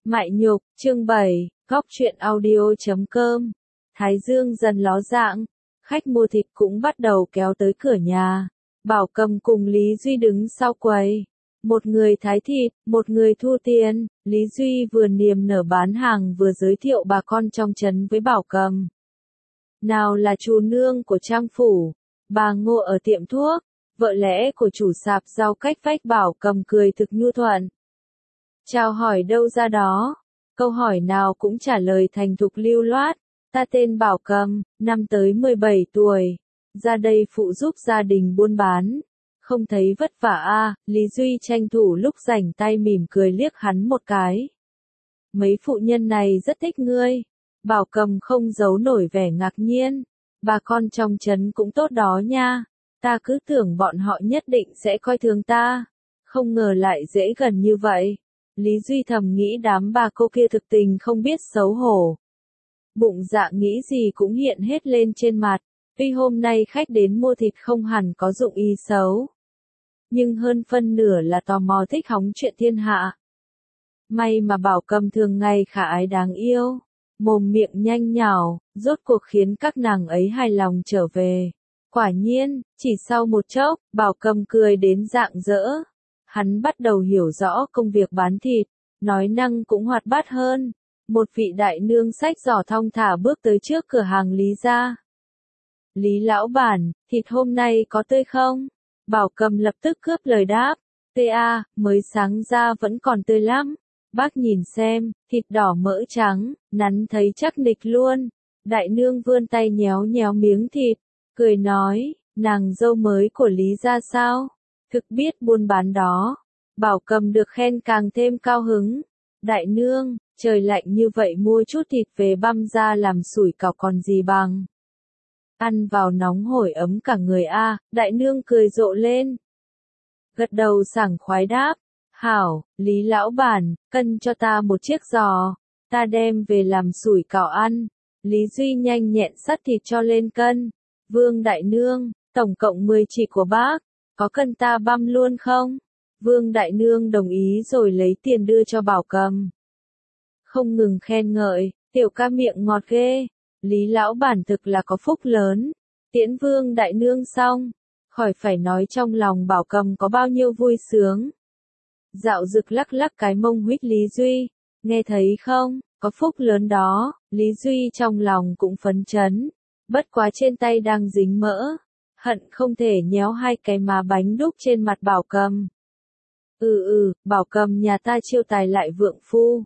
Mại Nhục, chương 7, góc truyện audio.com. Thái dương dần ló dạng, khách mua thịt cũng bắt đầu kéo tới cửa nhà. Bảo Cầm cùng Lý Duy đứng sau quầy. Một người thái thịt, một người thu tiền. Lý Duy vừa niềm nở bán hàng vừa giới thiệu bà con trong trấn với Bảo Cầm. Nào là chú nương của Trang Phủ, bà Ngô ở tiệm thuốc, vợ lẽ của chủ sạp rau cách vách. Bảo Cầm cười thực nhu thuận. Chào hỏi đâu ra đó, câu hỏi nào cũng trả lời thành thục lưu loát. Ta tên Bảo Cầm, năm tới 17 tuổi, ra đây phụ giúp gia đình buôn bán. Không thấy vất vả à? Lý Duy tranh thủ lúc rảnh tay mỉm cười liếc hắn một cái. Mấy phụ nhân này rất thích ngươi. Bảo Cầm không giấu nổi vẻ ngạc nhiên. Bà con trong trấn cũng tốt đó nha. Ta cứ tưởng bọn họ nhất định sẽ coi thường ta. Không ngờ lại dễ gần như vậy. Lý Duy thầm nghĩ đám bà cô kia thực tình không biết xấu hổ. Bụng dạ nghĩ gì cũng hiện hết lên trên mặt. Tuy hôm nay khách đến mua thịt không hẳn có dụng ý xấu, nhưng hơn phân nửa là tò mò thích hóng chuyện thiên hạ. May mà Bảo Cầm thường ngày khả ái đáng yêu, mồm miệng nhanh nhảu, rốt cuộc khiến các nàng ấy hài lòng trở về. Quả nhiên, chỉ sau một chốc, Bảo Cầm cười đến rạng rỡ. Hắn bắt đầu hiểu rõ công việc bán thịt, nói năng cũng hoạt bát hơn. Một vị đại nương xách giỏ thong thả bước tới trước cửa hàng Lý gia. Lý lão bản, thịt hôm nay có tươi không? Bảo Cầm lập tức cướp lời đáp. Tươi à, mới sáng ra vẫn còn tươi lắm. Bác nhìn xem, thịt đỏ mỡ trắng, nắn thấy chắc nịch luôn. Đại nương vươn tay nhéo nhéo miếng thịt, cười nói, nàng dâu mới của Lý gia sao? Thực biết buôn bán đó. Bảo Cầm được khen càng thêm cao hứng. Đại nương, trời lạnh như vậy mua chút thịt về băm ra làm sủi cảo còn gì bằng. Ăn vào nóng hổi ấm cả người a. Đại nương cười rộ lên. Gật đầu sảng khoái đáp. Hảo, Lý lão bản, cân cho ta một chiếc giò. Ta đem về làm sủi cảo ăn. Lý Duy nhanh nhẹn xắt thịt cho lên cân. Vương đại nương, tổng cộng 10 chỉ của bác. Có cần ta băm luôn không? Vương đại nương đồng ý rồi lấy tiền đưa cho Bảo Cầm. Không ngừng khen ngợi, tiểu ca miệng ngọt ghê. Lý lão bản thực là có phúc lớn. Tiễn Vương đại nương xong, khỏi phải nói trong lòng Bảo Cầm có bao nhiêu vui sướng. Dạo dực lắc lắc cái mông huých Lý Duy. Nghe thấy không, có phúc lớn đó. Lý Duy trong lòng cũng phấn chấn. Bất quá trên tay đang dính mỡ. Hận không thể nhéo hai cái má bánh đúc trên mặt Bảo Cầm. Bảo Cầm nhà ta chiêu tài lại vượng phu.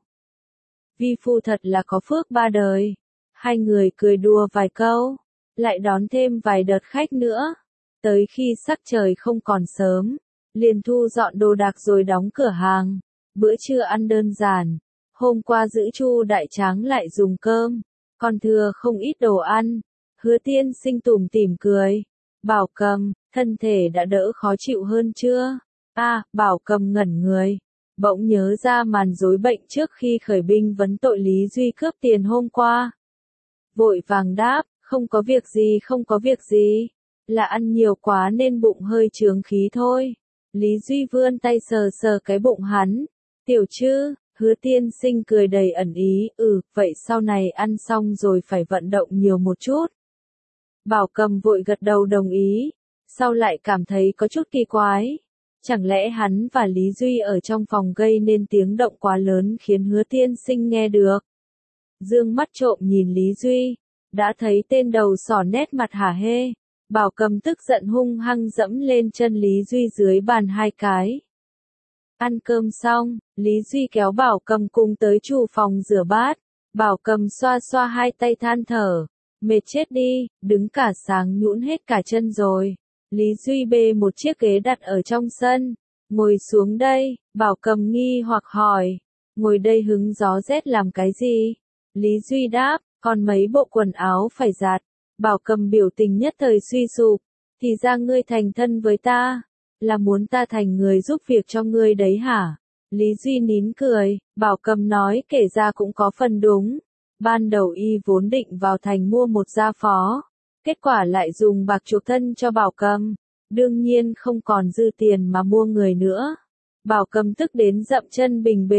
Vi phu thật là có phước ba đời. Hai người cười đùa vài câu, lại đón thêm vài đợt khách nữa. Tới khi sắc trời không còn sớm, liền thu dọn đồ đạc rồi đóng cửa hàng. Bữa trưa ăn đơn giản. Hôm qua giữ Chu đại tráng lại dùng cơm, còn thừa không ít đồ ăn. Hứa Tiên Sinh tủm tỉm cười. Bảo Cầm, thân thể đã đỡ khó chịu hơn chưa? Bảo Cầm ngẩn người, bỗng nhớ ra màn rối bệnh trước khi khởi binh vấn tội Lý Duy cướp tiền hôm qua. Vội vàng đáp, không có việc gì, không có việc gì, là ăn nhiều quá nên bụng hơi chướng khí thôi. Lý Duy vươn tay sờ sờ cái bụng hắn. Tiểu chứ? Hứa Tiên Sinh cười đầy ẩn ý, vậy sau này ăn xong rồi phải vận động nhiều một chút. Bảo Cầm vội gật đầu đồng ý, sau lại cảm thấy có chút kỳ quái. Chẳng lẽ hắn và Lý Duy ở trong phòng gây nên tiếng động quá lớn khiến Hứa Tiên Sinh nghe được. Dương mắt trộm nhìn Lý Duy, đã thấy tên đầu sỏ nét mặt hả hê. Bảo Cầm tức giận hung hăng dẫm lên chân Lý Duy dưới bàn hai cái. Ăn cơm xong, Lý Duy kéo Bảo Cầm cùng tới chủ phòng rửa bát. Bảo Cầm xoa xoa hai tay than thở. Mệt chết đi, đứng cả sáng nhũn hết cả chân rồi. Lý Duy bê một chiếc ghế đặt ở trong sân. Ngồi xuống đây, Bảo Cầm nghi hoặc hỏi. Ngồi đây hứng gió rét làm cái gì? Lý Duy đáp, còn mấy bộ quần áo phải giặt. Bảo Cầm biểu tình nhất thời suy sụp. Thì ra ngươi thành thân với ta, là muốn ta thành người giúp việc cho ngươi đấy hả? Lý Duy nín cười, Bảo Cầm nói kể ra cũng có phần đúng. Ban đầu y vốn định vào thành mua một gia phó. Kết quả lại dùng bạc chuộc thân cho Bảo Cầm. Đương nhiên không còn dư tiền mà mua người nữa. Bảo Cầm tức đến dậm chân bình bịch.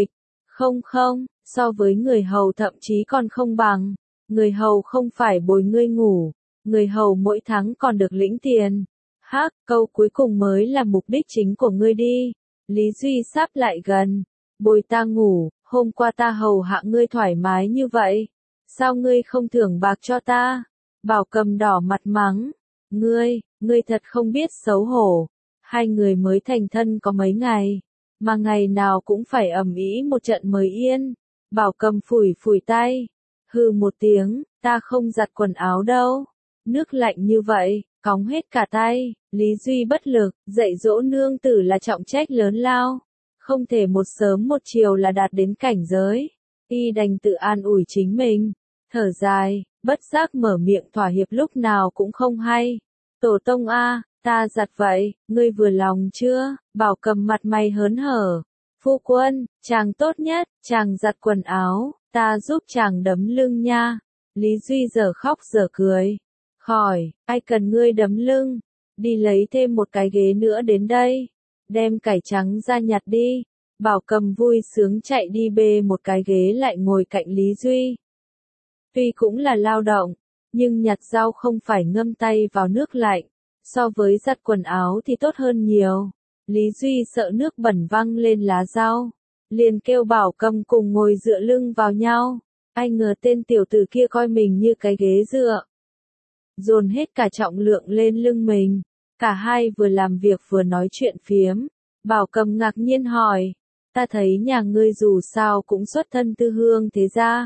Không không, so với người hầu thậm chí còn không bằng. Người hầu không phải bồi ngươi ngủ, người hầu mỗi tháng còn được lĩnh tiền. Hắc, câu cuối cùng mới là mục đích chính của ngươi đi. Lý Duy sắp lại gần. Bồi ta ngủ, hôm qua ta hầu hạ ngươi thoải mái như vậy. Sao ngươi không thưởng bạc cho ta? Bảo Cầm đỏ mặt mắng. Ngươi thật không biết xấu hổ. Hai người mới thành thân có mấy ngày, mà ngày nào cũng phải ầm ĩ một trận mới yên. Bảo Cầm phủi phủi tay. Hừ một tiếng, ta không giặt quần áo đâu. Nước lạnh như vậy, cóng hết cả tay. Lý Duy bất lực, dạy dỗ nương tử là trọng trách lớn lao. Không thể một sớm một chiều là đạt đến cảnh giới. Y đành tự an ủi chính mình. Thở dài, bất giác mở miệng thỏa hiệp lúc nào cũng không hay. Tổ tông a, ta giặt vậy, ngươi vừa lòng chưa? Bảo Cầm mặt mày hớn hở. Phu quân, chàng tốt nhất, chàng giặt quần áo, ta giúp chàng đấm lưng nha. Lý Duy giờ khóc giờ cười. Khỏi, ai cần ngươi đấm lưng. Đi lấy thêm một cái ghế nữa đến đây. Đem cải trắng ra nhặt đi. Bảo Cầm vui sướng chạy đi bê một cái ghế lại ngồi cạnh Lý Duy. Tuy cũng là lao động, nhưng nhặt rau không phải ngâm tay vào nước lạnh. So với giặt quần áo thì tốt hơn nhiều. Lý Duy sợ nước bẩn văng lên lá rau, liền kêu Bảo Cầm cùng ngồi dựa lưng vào nhau. Ai ngờ tên tiểu tử kia coi mình như cái ghế dựa, dồn hết cả trọng lượng lên lưng mình. Cả hai vừa làm việc vừa nói chuyện phiếm. Bảo Cầm ngạc nhiên hỏi, ta thấy nhà ngươi dù sao cũng xuất thân tư hương thế gia.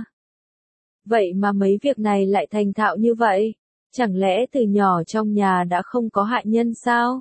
Vậy mà mấy việc này lại thành thạo như vậy, chẳng lẽ từ nhỏ trong nhà đã không có hạ nhân sao?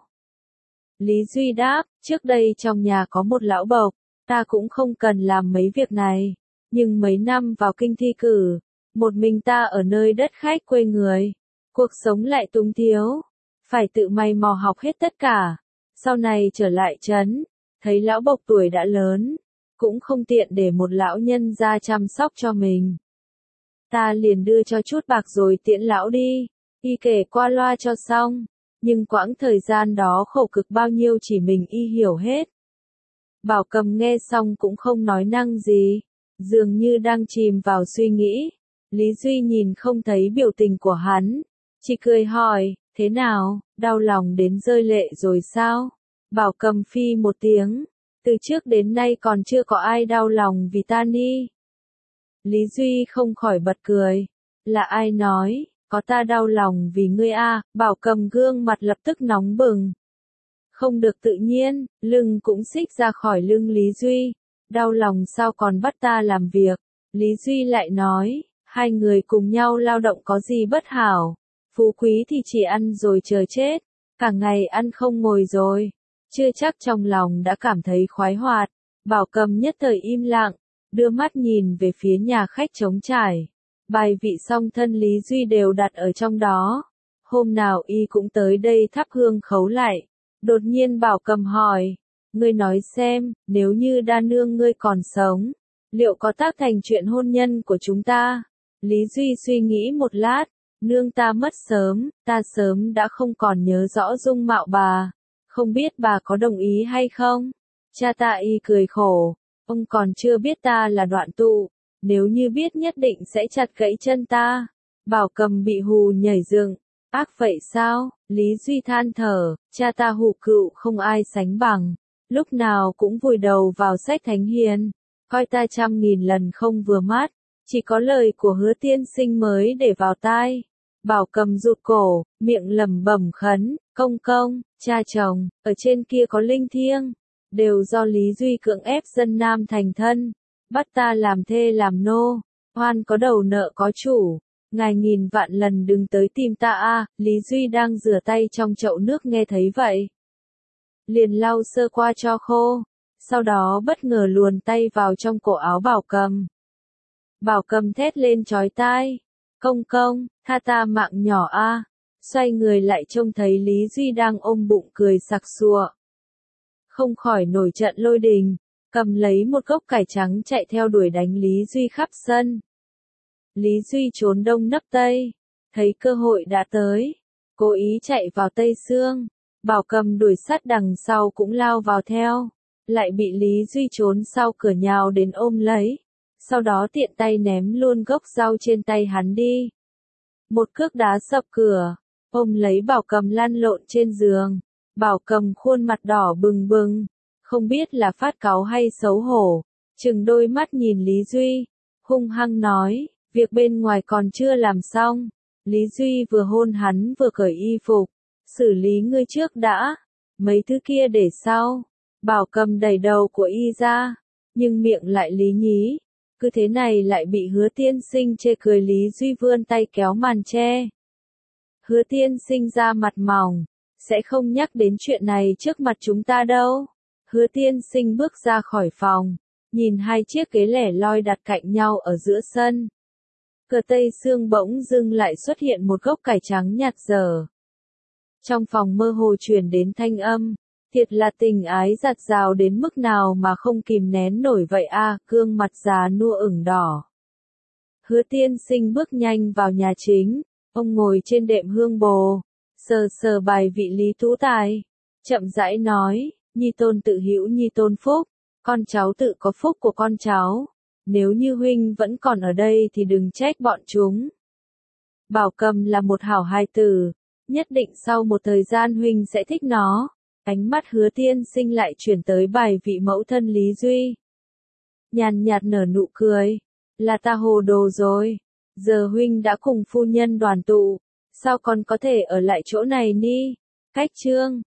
Lý Duy đáp, trước đây trong nhà có một lão bộc, ta cũng không cần làm mấy việc này, nhưng mấy năm vào kinh thi cử, một mình ta ở nơi đất khách quê người, cuộc sống lại túng thiếu, phải tự mày mò học hết tất cả. Sau này trở lại trấn, thấy lão bộc tuổi đã lớn, cũng không tiện để một lão nhân ra chăm sóc cho mình. Ta liền đưa cho chút bạc rồi tiễn lão đi. Y kể qua loa cho xong, nhưng quãng thời gian đó khổ cực bao nhiêu chỉ mình y hiểu hết. Bảo Cầm nghe xong cũng không nói năng gì, dường như đang chìm vào suy nghĩ. Lý Duy nhìn không thấy biểu tình của hắn, chỉ cười hỏi, thế nào, đau lòng đến rơi lệ rồi sao? Bảo Cầm phi một tiếng, từ trước đến nay còn chưa có ai đau lòng vì ta ni. Lý Duy không khỏi bật cười, là ai nói? Có ta đau lòng vì ngươi a. Bảo Cầm gương mặt lập tức nóng bừng. Không được tự nhiên, lưng cũng xích ra khỏi lưng Lý Duy. Đau lòng sao còn bắt ta làm việc? Lý Duy lại nói, hai người cùng nhau lao động có gì bất hảo. Phú quý thì chỉ ăn rồi chờ chết. Cả ngày ăn không ngồi rồi. Chưa chắc trong lòng đã cảm thấy khoái hoạt. Bảo Cầm nhất thời im lặng, đưa mắt nhìn về phía nhà khách trống trải. Bài vị song thân Lý Duy đều đặt ở trong đó. Hôm nào y cũng tới đây thắp hương khấu lại. Đột nhiên Bảo Cầm hỏi, ngươi nói xem, nếu như đa nương ngươi còn sống, liệu có tác thành chuyện hôn nhân của chúng ta? Lý Duy suy nghĩ một lát, nương ta mất sớm, ta sớm đã không còn nhớ rõ dung mạo bà, không biết bà có đồng ý hay không? Cha ta y cười khổ, ông còn chưa biết ta là đoạn tụ. Nếu như biết nhất định sẽ chặt gãy chân ta. Bảo Cầm bị hù nhảy dựng. Ác vậy sao? Lý Duy than thở, cha ta hủ cựu không ai sánh bằng. Lúc nào cũng vùi đầu vào sách thánh hiền. Coi ta 100.000 lần không vừa mắt. Chỉ có lời của Hứa tiên sinh mới để vào tai. Bảo Cầm rụt cổ, miệng lẩm bẩm khấn, công công, cha chồng, ở trên kia có linh thiêng. Đều do Lý Duy cưỡng ép dân nam thành thân. Bắt ta làm thê làm nô, oan có đầu nợ có chủ, ngài nghìn vạn lần đừng tới tìm ta a. Lý Duy đang rửa tay trong chậu nước nghe thấy vậy, liền lau sơ qua cho khô, sau đó bất ngờ luồn tay vào trong cổ áo Bảo Cầm. Bảo Cầm thét lên chói tai, công công, tha ta mạng nhỏ a. Xoay người lại trông thấy Lý Duy đang ôm bụng cười sặc sụa, không khỏi nổi trận lôi đình. Cầm lấy một gốc cải trắng chạy theo đuổi đánh Lý Duy khắp sân. Lý Duy trốn đông nấp tây, thấy cơ hội đã tới, cố ý chạy vào tây xương. Bảo Cầm đuổi sát đằng sau cũng lao vào theo. lại bị Lý Duy trốn sau cửa nhào đến ôm lấy, sau đó tiện tay ném luôn gốc rau trên tay hắn đi. Một cước đá sập cửa, ôm lấy Bảo Cầm lăn lộn trên giường, Bảo Cầm khuôn mặt đỏ bừng bừng, không biết là phát cáu hay xấu hổ, trừng đôi mắt nhìn Lý Duy, hung hăng nói, việc bên ngoài còn chưa làm xong. Lý Duy vừa hôn hắn vừa cởi y phục, xử lý ngươi trước đã, mấy thứ kia để sau. Bảo Cầm đẩy đầu của y ra, nhưng miệng lại lý nhí, cứ thế này lại bị Hứa Tiên Sinh chê cười. Lý Duy vươn tay kéo màn che. Hứa Tiên Sinh ra mặt mỏng, sẽ không nhắc đến chuyện này trước mặt chúng ta đâu. Hứa Tiên Sinh bước ra khỏi phòng, nhìn hai chiếc ghế lẻ loi đặt cạnh nhau ở giữa sân. Cờ Tây Sương bỗng dưng lại xuất hiện một gốc cải trắng nhạt dở. Trong phòng mơ hồ truyền đến thanh âm, thiệt là tình ái giặt rào đến mức nào mà không kìm nén nổi vậy a, gương mặt già nua ửng đỏ. Hứa Tiên Sinh bước nhanh vào nhà chính, ông ngồi trên đệm hương bồ, sờ sờ bài vị lý tú tài, chậm rãi nói, nhi tôn tự hữu nhi tôn phúc, con cháu tự có phúc của con cháu, nếu như huynh vẫn còn ở đây thì đừng trách bọn chúng. Bảo Cầm là một hảo hài tử, nhất định sau một thời gian huynh sẽ thích nó. Ánh mắt Hứa Tiên Sinh lại chuyển tới bài vị mẫu thân Lý Duy. Nhàn nhạt nở nụ cười, là ta hồ đồ rồi, giờ huynh đã cùng phu nhân đoàn tụ, sao còn có thể ở lại chỗ này ni? Cách chương